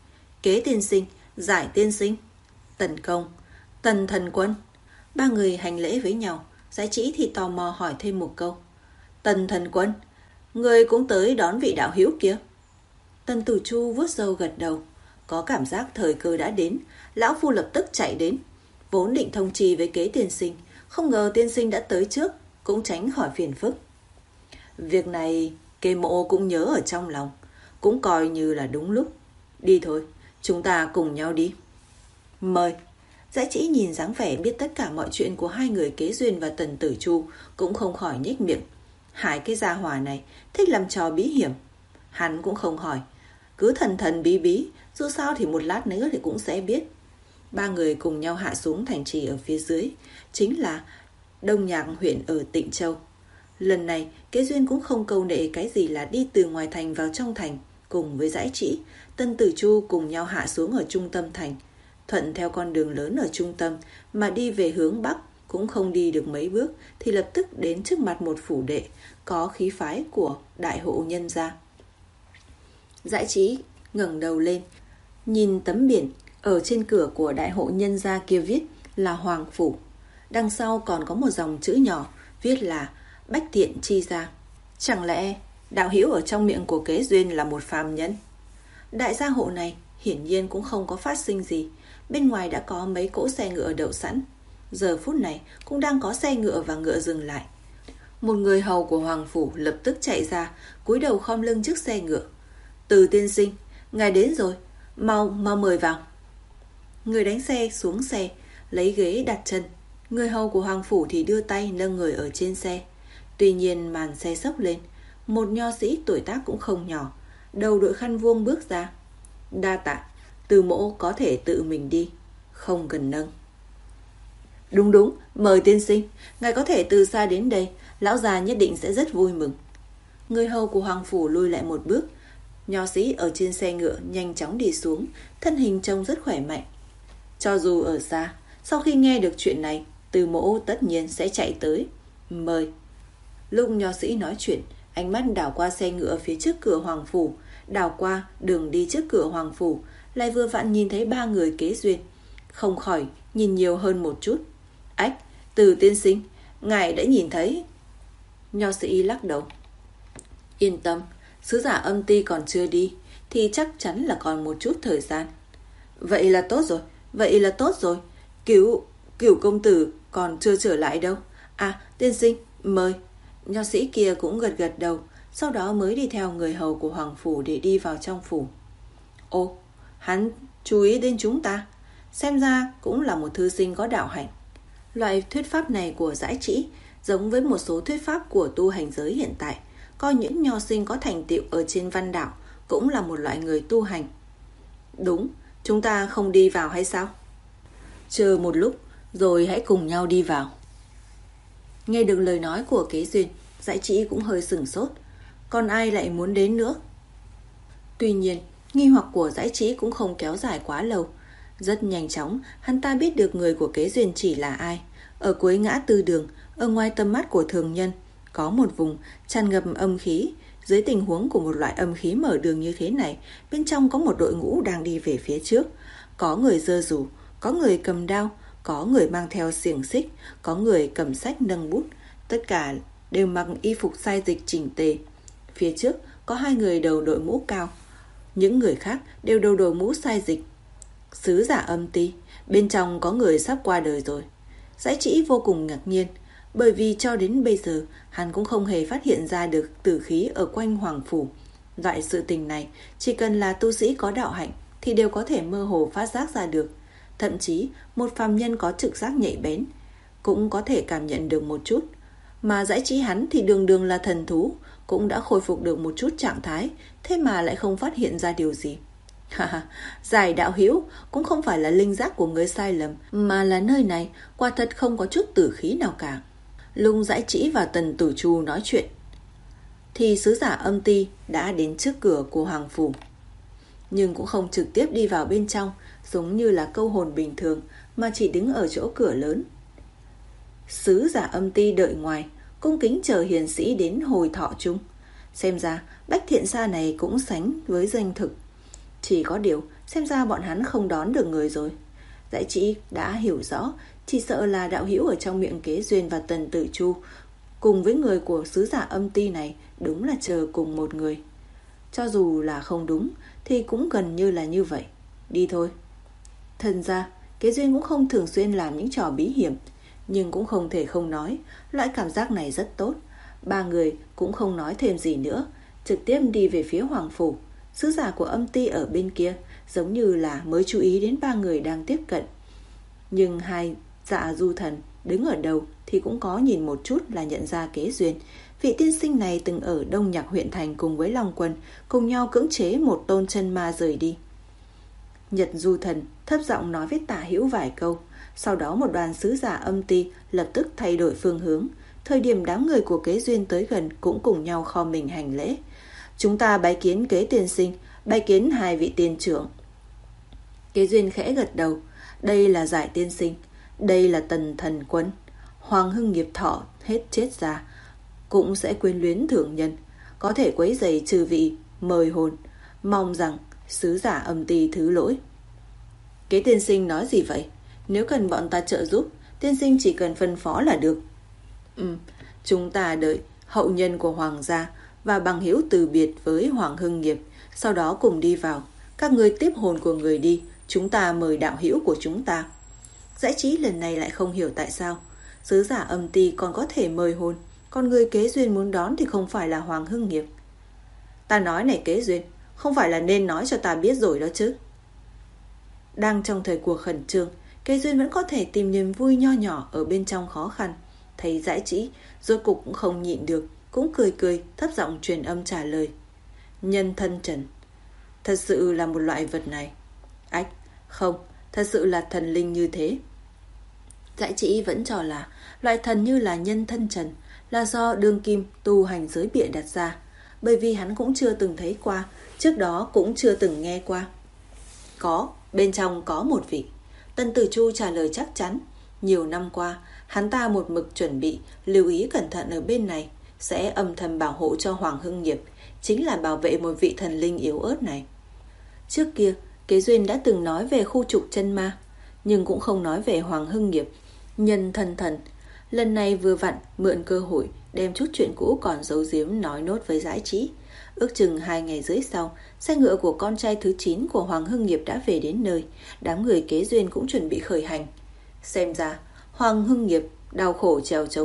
Kế tiên sinh, Giải tiên sinh, Tần Công, Tần Thần Quân. Ba người hành lễ với nhau. Dãi Trĩ thì tò mò hỏi thêm một câu. Tần Thần Quân, người cũng tới đón vị đạo hữu kia? Tần Tử Chu vuốt râu gật đầu. Có cảm giác thời cơ đã đến, lão phu lập tức chạy đến. Vốn định thông trì với Kế tiên sinh, không ngờ tiên sinh đã tới trước, cũng tránh khỏi phiền phức. Việc này Kế Mộ cũng nhớ ở trong lòng, cũng coi như là đúng lúc. Đi thôi, chúng ta cùng nhau đi. Mời. Dãi Trĩ nhìn dáng vẻ biết tất cả mọi chuyện của hai người Kế Duyên và Tần Tử Chu, cũng không khỏi nhếch miệng. Hai cái gia hỏa này thích làm trò bí hiểm. Hắn cũng không hỏi, cứ thần thần bí bí, dù sao thì một lát nữa thì cũng sẽ biết. Ba người cùng nhau hạ xuống thành trì ở phía dưới, chính là Đông Nhạc huyện ở Tịnh Châu. Lần này Kế Duyên cũng không câu nệ cái gì là đi từ ngoài thành vào trong thành. Cùng với Dãi Trĩ, Tần Tử Chu cùng nhau hạ xuống ở trung tâm thành, thuận theo con đường lớn ở trung tâm mà đi về hướng bắc. Cũng không đi được mấy bước thì lập tức đến trước mặt một phủ đệ có khí phái của đại hộ nhân gia. Dãi Trĩ ngẩng đầu lên, nhìn tấm biển ở trên cửa của đại hộ nhân gia kia viết là Hoàng Phủ. Đằng sau còn có một dòng chữ nhỏ viết là Bách Thiện Chi Gia. Chẳng lẽ đạo hữu ở trong miệng của Kế Duyên là một phàm nhân? Đại gia hộ này hiển nhiên cũng không có phát sinh gì. Bên ngoài đã có mấy cỗ xe ngựa đậu sẵn. Giờ phút này cũng đang có xe ngựa và ngựa dừng lại. Một người hầu của Hoàng Phủ lập tức chạy ra, cúi đầu khom lưng trước xe ngựa. Từ tiên sinh, ngài đến rồi, mau mau mời vào. Người đánh xe xuống xe, lấy ghế đặt chân. Người hầu của Hoàng Phủ thì đưa tay nâng người ở trên xe. Tuy nhiên màn xe xốc lên, một nho sĩ tuổi tác cũng không nhỏ, đầu đội khăn vuông bước ra. Đa tạ, Từ Mỗ có thể tự mình đi, không cần nâng. Đúng đúng, mời tiên sinh, ngài có thể từ xa đến đây, lão già nhất định sẽ rất vui mừng. Người hầu của Hoàng Phủ lùi lại một bước. Nho sĩ ở trên xe ngựa nhanh chóng đi xuống, thân hình trông rất khỏe mạnh. Cho dù ở xa, sau khi nghe được chuyện này, Từ Mỗ tất nhiên sẽ chạy tới. Mời. Lúc nho sĩ nói chuyện, ánh mắt đảo qua xe ngựa phía trước cửa Hoàng Phủ, đảo qua đường đi trước cửa Hoàng Phủ, lại vừa vặn nhìn thấy ba người Kế Duyên. Không khỏi nhìn nhiều hơn một chút. Ách, Từ tiên sinh, ngài đã nhìn thấy. Nho sĩ lắc đầu. Yên tâm, sứ giả âm ti còn chưa đi, thì chắc chắn là còn một chút thời gian. Vậy là tốt rồi, vậy là tốt rồi. Cửu, Cửu công tử còn chưa trở lại đâu. À, tiên sinh, mời. Nho sĩ kia cũng gật gật đầu, sau đó mới đi theo người hầu của hoàng phủ để đi vào trong phủ. Ô, hắn chú ý đến chúng ta, xem ra cũng là một thư sinh có đạo hạnh. Loại thuyết pháp này của Dãi Trĩ giống với một số thuyết pháp của tu hành giới hiện tại, coi những nho sinh có thành tựu ở trên văn đạo cũng là một loại người tu hành. Đúng, chúng ta không đi vào hay sao? Chờ một lúc rồi hãy cùng nhau đi vào. Nghe được lời nói của Kế Duyên, Dãi Trĩ cũng hơi sửng sốt. Còn ai lại muốn đến nữa? Tuy nhiên, nghi hoặc của Dãi Trĩ cũng không kéo dài quá lâu. Rất nhanh chóng, hắn ta biết được người của Kế Duyên chỉ là ai. Ở cuối ngã tư đường, ở ngoài tầm mắt của thường nhân, có một vùng tràn ngập âm khí. Dưới tình huống của một loại âm khí mở đường như thế này, bên trong có một đội ngũ đang đi về phía trước. Có người giơ dù, có người cầm đao, có người mang theo xiềng xích, có người cầm sách nâng bút. Tất cả đều mặc y phục sai dịch chỉnh tề. Phía trước có hai người đầu đội mũ cao, những người khác đều đầu đội mũ sai dịch. Sứ giả Âm Ti, bên trong có người sắp qua đời rồi. Dãi Trĩ vô cùng ngạc nhiên, bởi vì cho đến bây giờ hắn cũng không hề phát hiện ra được tử khí ở quanh hoàng phủ. Loại sự tình này chỉ cần là tu sĩ có đạo hạnh thì đều có thể mơ hồ phát giác ra được. Thậm chí một phàm nhân có trực giác nhạy bén cũng có thể cảm nhận được một chút. Mà Dãi Trĩ hắn thì đường đường là thần thú, cũng đã khôi phục được một chút trạng thái, thế mà lại không phát hiện ra điều gì. Giải đạo hữu, cũng không phải là linh giác của người sai lầm, mà là nơi này quả thật không có chút tử khí nào cả. Lúc Dãi Trĩ và Tần Tử Chu nói chuyện thì sứ giả Âm Ti đã đến trước cửa của hoàng phủ, nhưng cũng không trực tiếp đi vào bên trong giống như là câu hồn bình thường, mà chỉ đứng ở chỗ cửa lớn. Sứ giả Âm Ti đợi ngoài, cung kính chờ hiền sĩ đến hồi thọ chung. Xem ra Bách Thiện Sa này cũng sánh với danh thực. Chỉ có điều xem ra bọn hắn không đón được người rồi. Dãi Trĩ đã hiểu rõ, chỉ sợ là đạo hữu ở trong miệng Kế Duyên và Tần Tử Chu cùng với người của sứ giả Âm Ti này đúng là chờ cùng một người. Cho dù là không đúng thì cũng gần như là như vậy. Đi thôi. Thật ra Kế Duyên cũng không thường xuyên làm những trò bí hiểm, nhưng cũng không thể không nói, loại cảm giác này rất tốt. Ba người cũng không nói thêm gì nữa, trực tiếp đi về phía hoàng phủ. Sứ giả của Âm Ti ở bên kia giống như là mới chú ý đến ba người đang tiếp cận. Nhưng hai dạ du thần đứng ở đầu thì cũng có nhìn một chút là nhận ra Kế Duyên. Vị tiên sinh này từng ở Đông Nhạc huyện thành cùng với Long Quân, cùng nhau cưỡng chế một tôn chân ma rời đi. Nhật du thần thấp giọng nói với Tả Hữu vài câu, sau đó một đoàn sứ giả Âm Ti lập tức thay đổi phương hướng. Thời điểm đám người của Kế Duyên tới gần cũng cùng nhau khom mình hành lễ. Chúng ta bái kiến Kế tiên sinh, bái kiến hai vị tiên trưởng. Kế Duyên khẽ gật đầu. Đây là Giải tiên sinh, đây là Tần thần quân. Hoàng Hưng nghiệp thọ hết chết ra cũng sẽ quyến luyến thượng nhân, có thể quấy rầy trừ vị mời hồn, mong rằng sứ giả Âm Ti thứ lỗi. Kế tiên sinh nói gì vậy? Nếu cần bọn ta trợ giúp, tiên sinh chỉ cần phân phó là được. Ừ, chúng ta đợi hậu nhân của hoàng gia và bằng hữu từ biệt với Hoàng Hưng nghiệp, sau đó cùng đi vào. Các người tiếp hồn của người đi, chúng ta mời đạo hữu của chúng ta. Dãi Trĩ lần này lại không hiểu tại sao sứ giả Âm Ti còn có thể mời hồn, còn người Kế Duyên muốn đón thì không phải là Hoàng Hưng nghiệp. Ta nói này Kế Duyên, không phải là nên nói cho ta biết rồi đó chứ. Đang trong thời cuộc khẩn trương, Kế Duyên vẫn có thể tìm niềm vui nho nhỏ ở bên trong khó khăn. Thấy Dãi Trĩ rốt cục cũng không nhịn được, cũng cười cười thấp giọng truyền âm trả lời. Nhân thân trần, thật sự là một loại vật này. Ách, không, thật sự là thần linh như thế. Dãi Trĩ vẫn cho là loại thần như là nhân thân trần là do đương kim tu hành giới bịa đặt ra, bởi vì hắn cũng chưa từng thấy qua, trước đó cũng chưa từng nghe qua. Có, bên trong có một vị. Tần Tử Chu trả lời chắc chắn. Nhiều năm qua, hắn ta một mực chuẩn bị, lưu ý cẩn thận ở bên này, sẽ âm thầm bảo hộ cho Hoàng Hưng nghiệp, chính là bảo vệ một vị thần linh yếu ớt này. Trước kia, Kế Duyên đã từng nói về khu trục chân ma, nhưng cũng không nói về Hoàng Hưng nghiệp, nhân thân thần. Lần này vừa vặn mượn cơ hội đem chút chuyện cũ còn giấu giếm nói nốt với Dãi Trĩ. Ước chừng hai ngày rưỡi sau, xe ngựa của con trai thứ chín của Hoàng Hưng nghiệp đã về đến nơi, đám người Kế Duyên cũng chuẩn bị khởi hành. Xem ra Hoàng Hưng nghiệp đau khổ trèo trống,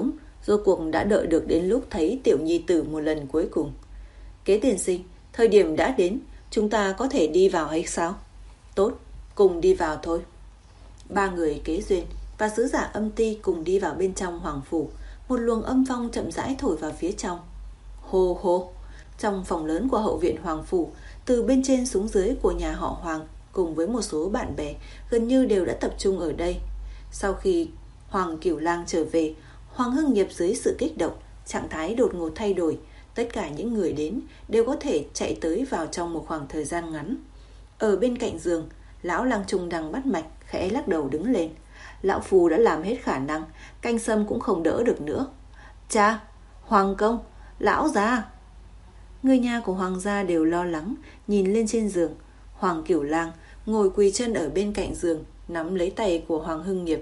rốt cuộc đã đợi được đến lúc thấy tiểu nhi tử một lần cuối cùng. Kế tiên sinh, thời điểm đã đến, chúng ta có thể đi vào hay sao? Tốt, cùng đi vào thôi. Ba người Kế Duyên và sứ giả Âm Ti cùng đi vào bên trong hoàng phủ. Một luồng âm phong chậm rãi thổi vào phía trong. Hô hô, trong phòng lớn của hậu viện hoàng phủ, từ bên trên xuống dưới của nhà họ Hoàng cùng với một số bạn bè gần như đều đã tập trung ở đây. Sau khi Hoàng Cửu Lang trở về, Hoàng Hưng Nghiệp dưới sự kích động, trạng thái đột ngột thay đổi. Tất cả những người đến đều có thể chạy tới vào trong một khoảng thời gian ngắn. Ở bên cạnh giường, lão Lang Trung đang bắt mạch, khẽ lắc đầu đứng lên. Lão Phu đã làm hết khả năng, canh sâm cũng không đỡ được nữa. Cha, Hoàng công, lão gia. Người nhà của Hoàng gia đều lo lắng, nhìn lên trên giường. Hoàng Cửu Lang ngồi quỳ chân ở bên cạnh giường, nắm lấy tay của Hoàng Hưng Nghiệp.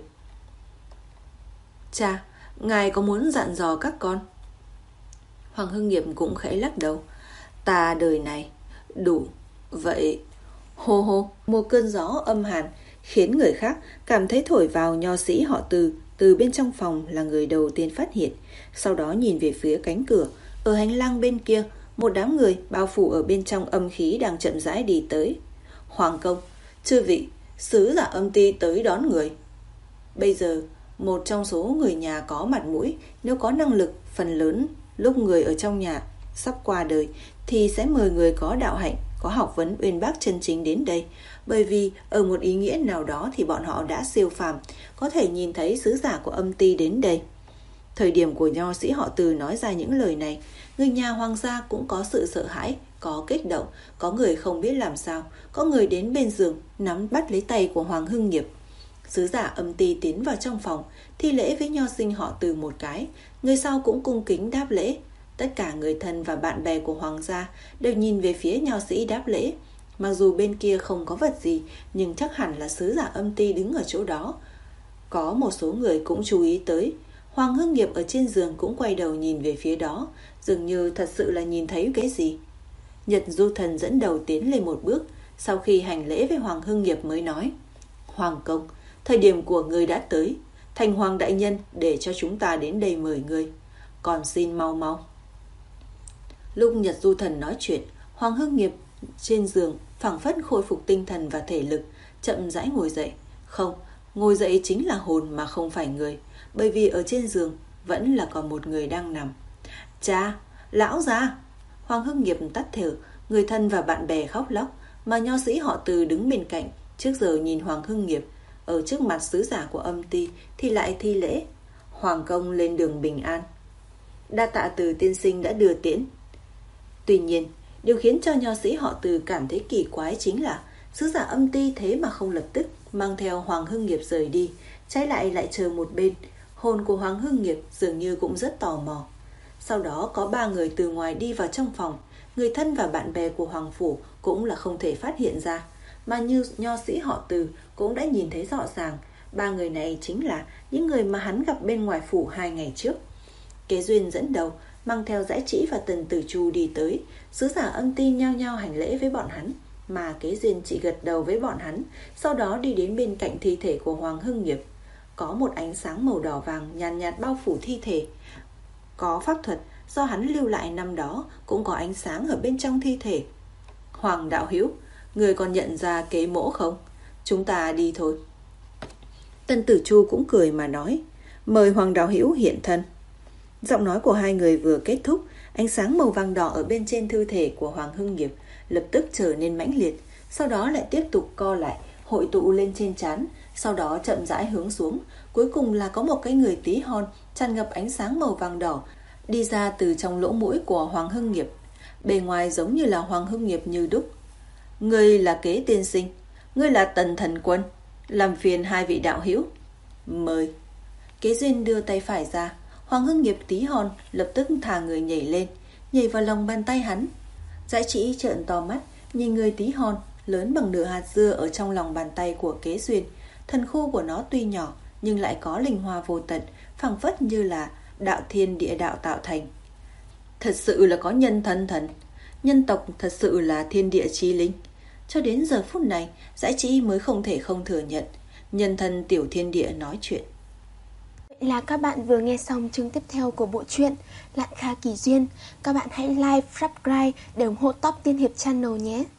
Cha, ngài có muốn dặn dò các con? Hoàng Hưng Nghiệp cũng khẽ lắc đầu. Ta đời này đủ. Vậy hô hô, một cơn gió âm hàn khiến người khác cảm thấy thổi vào. Nho sĩ họ Từ từ bên trong phòng là người đầu tiên phát hiện, sau đó nhìn về phía cánh cửa. Ở hành lang bên kia, một đám người bao phủ ở bên trong âm khí đang chậm rãi đi tới. Hoàng công, chư vị, sứ giả Âm Ti tới đón người. Bây giờ một trong số người nhà có mặt mũi, nếu có năng lực, phần lớn lúc người ở trong nhà sắp qua đời thì sẽ mời người có đạo hạnh, có học vấn uyên bác chân chính đến đây. Bởi vì ở một ý nghĩa nào đó thì bọn họ đã siêu phàm, có thể nhìn thấy sứ giả của Âm Ti đến đây. Thời điểm của nho sĩ họ Từ nói ra những lời này, người nhà Hoàng gia cũng có sự sợ hãi, có kích động, có người không biết làm sao, có người đến bên giường nắm bắt lấy tay của Hoàng Hưng Nghiệp. Sứ giả Âm Ti tiến vào trong phòng, thi lễ với nho sinh họ Từ một cái, người sau cũng cung kính đáp lễ. Tất cả người thân và bạn bè của Hoàng gia đều nhìn về phía nho sĩ đáp lễ. Mặc dù bên kia không có vật gì, nhưng chắc hẳn là sứ giả Âm Ti đứng ở chỗ đó. Có một số người cũng chú ý tới. Hoàng Hưng Nghiệp ở trên giường cũng quay đầu nhìn về phía đó, dường như thật sự là nhìn thấy cái gì. Nhật Du Thần dẫn đầu tiến lên một bước, sau khi hành lễ với Hoàng Hưng Nghiệp mới nói: Hoàng công, thời điểm của ngươi đã tới. Thành Hoàng đại nhân để cho chúng ta đến đây mời ngươi, còn xin mau mau. Lúc Nhật Du Thần nói chuyện, Hoàng Hưng Nghiệp trên giường phảng phất khôi phục tinh thần và thể lực, chậm rãi ngồi dậy. Không, ngồi dậy chính là hồn mà không phải người, bởi vì ở trên giường vẫn là còn một người đang nằm. Cha, lão gia. Hoàng Hưng Nghiệp tắt thở, người thân và bạn bè khóc lóc, mà nho sĩ họ Từ đứng bên cạnh, trước giờ nhìn Hoàng Hưng Nghiệp ở trước mặt sứ giả của Âm Ti thì lại thi lễ: Hoàng công lên đường bình an. Đa tạ Từ tiên sinh đã đưa tiễn. Tuy nhiên, điều khiến cho nho sĩ họ Từ cảm thấy kỳ quái chính là sứ giả Âm Ti thế mà không lập tức mang theo Hoàng Hưng Nghiệp rời đi, trái lại lại chờ một bên. Hồn của Hoàng Hưng Nghiệp dường như cũng rất tò mò. Sau đó có ba người từ ngoài đi vào trong phòng. Người thân và bạn bè của Hoàng Phủ cũng là không thể phát hiện ra, mà như nho sĩ họ Từ cũng đã nhìn thấy rõ ràng. Ba người này chính là những người mà hắn gặp bên ngoài phủ hai ngày trước. Kế Duyên dẫn đầu mang theo Dãi Trĩ và Tần Tử Chu đi tới. Sứ giả Âm Ti nhao nhao hành lễ với bọn hắn, mà Kế Duyên chỉ gật đầu với bọn hắn, sau đó đi đến bên cạnh thi thể của Hoàng Hưng Nghiệp. Có một ánh sáng màu đỏ vàng nhàn nhạt, nhạt bao phủ thi thể. Có pháp thuật do hắn lưu lại năm đó cũng có ánh sáng ở bên trong thi thể. Hoàng đạo hữu, người còn nhận ra Kế mỗ không? Chúng ta đi thôi. Tần Tử Chu cũng cười mà nói: Mời Hoàng đạo hữu hiện thân. Giọng nói của hai người vừa kết thúc, ánh sáng màu vàng đỏ ở bên trên thi thể của Hoàng Hưng Nghiệp lập tức trở nên mãnh liệt, sau đó lại tiếp tục co lại, hội tụ lên trên trán, sau đó chậm rãi hướng xuống. Cuối cùng là có một cái người tí hon tràn ngập ánh sáng màu vàng đỏ đi ra từ trong lỗ mũi của Hoàng Hưng Nghiệp. Bề ngoài giống như là Hoàng Hưng Nghiệp như đúc. Ngươi là Kế tiên sinh, ngươi là Tần thần quân, làm phiền hai vị đạo hữu, mời. Kế Duyên đưa tay phải ra, Hoàng Hưng Nghiệp tí hon lập tức thả người nhảy lên, nhảy vào lòng bàn tay hắn. Dãi Trĩ trợn to mắt nhìn người tí hon lớn bằng nửa hạt dưa ở trong lòng bàn tay của Kế Duyên. Thần khu của nó tuy nhỏ nhưng lại có linh hoa vô tận, phảng phất như là đạo thiên địa đạo tạo thành. Thật sự là có nhân thân thần, nhân tộc thật sự là thiên địa chi linh. Cho đến giờ phút này, Dãi Trĩ mới không thể không thừa nhận nhân thân tiểu thiên địa nói chuyện.
Là các bạn vừa nghe xong chương tiếp theo của bộ truyện Lạn Kha Kỳ Duyên. Các bạn hãy like, subscribe để ủng hộ Top Tiên Hiệp Channel nhé.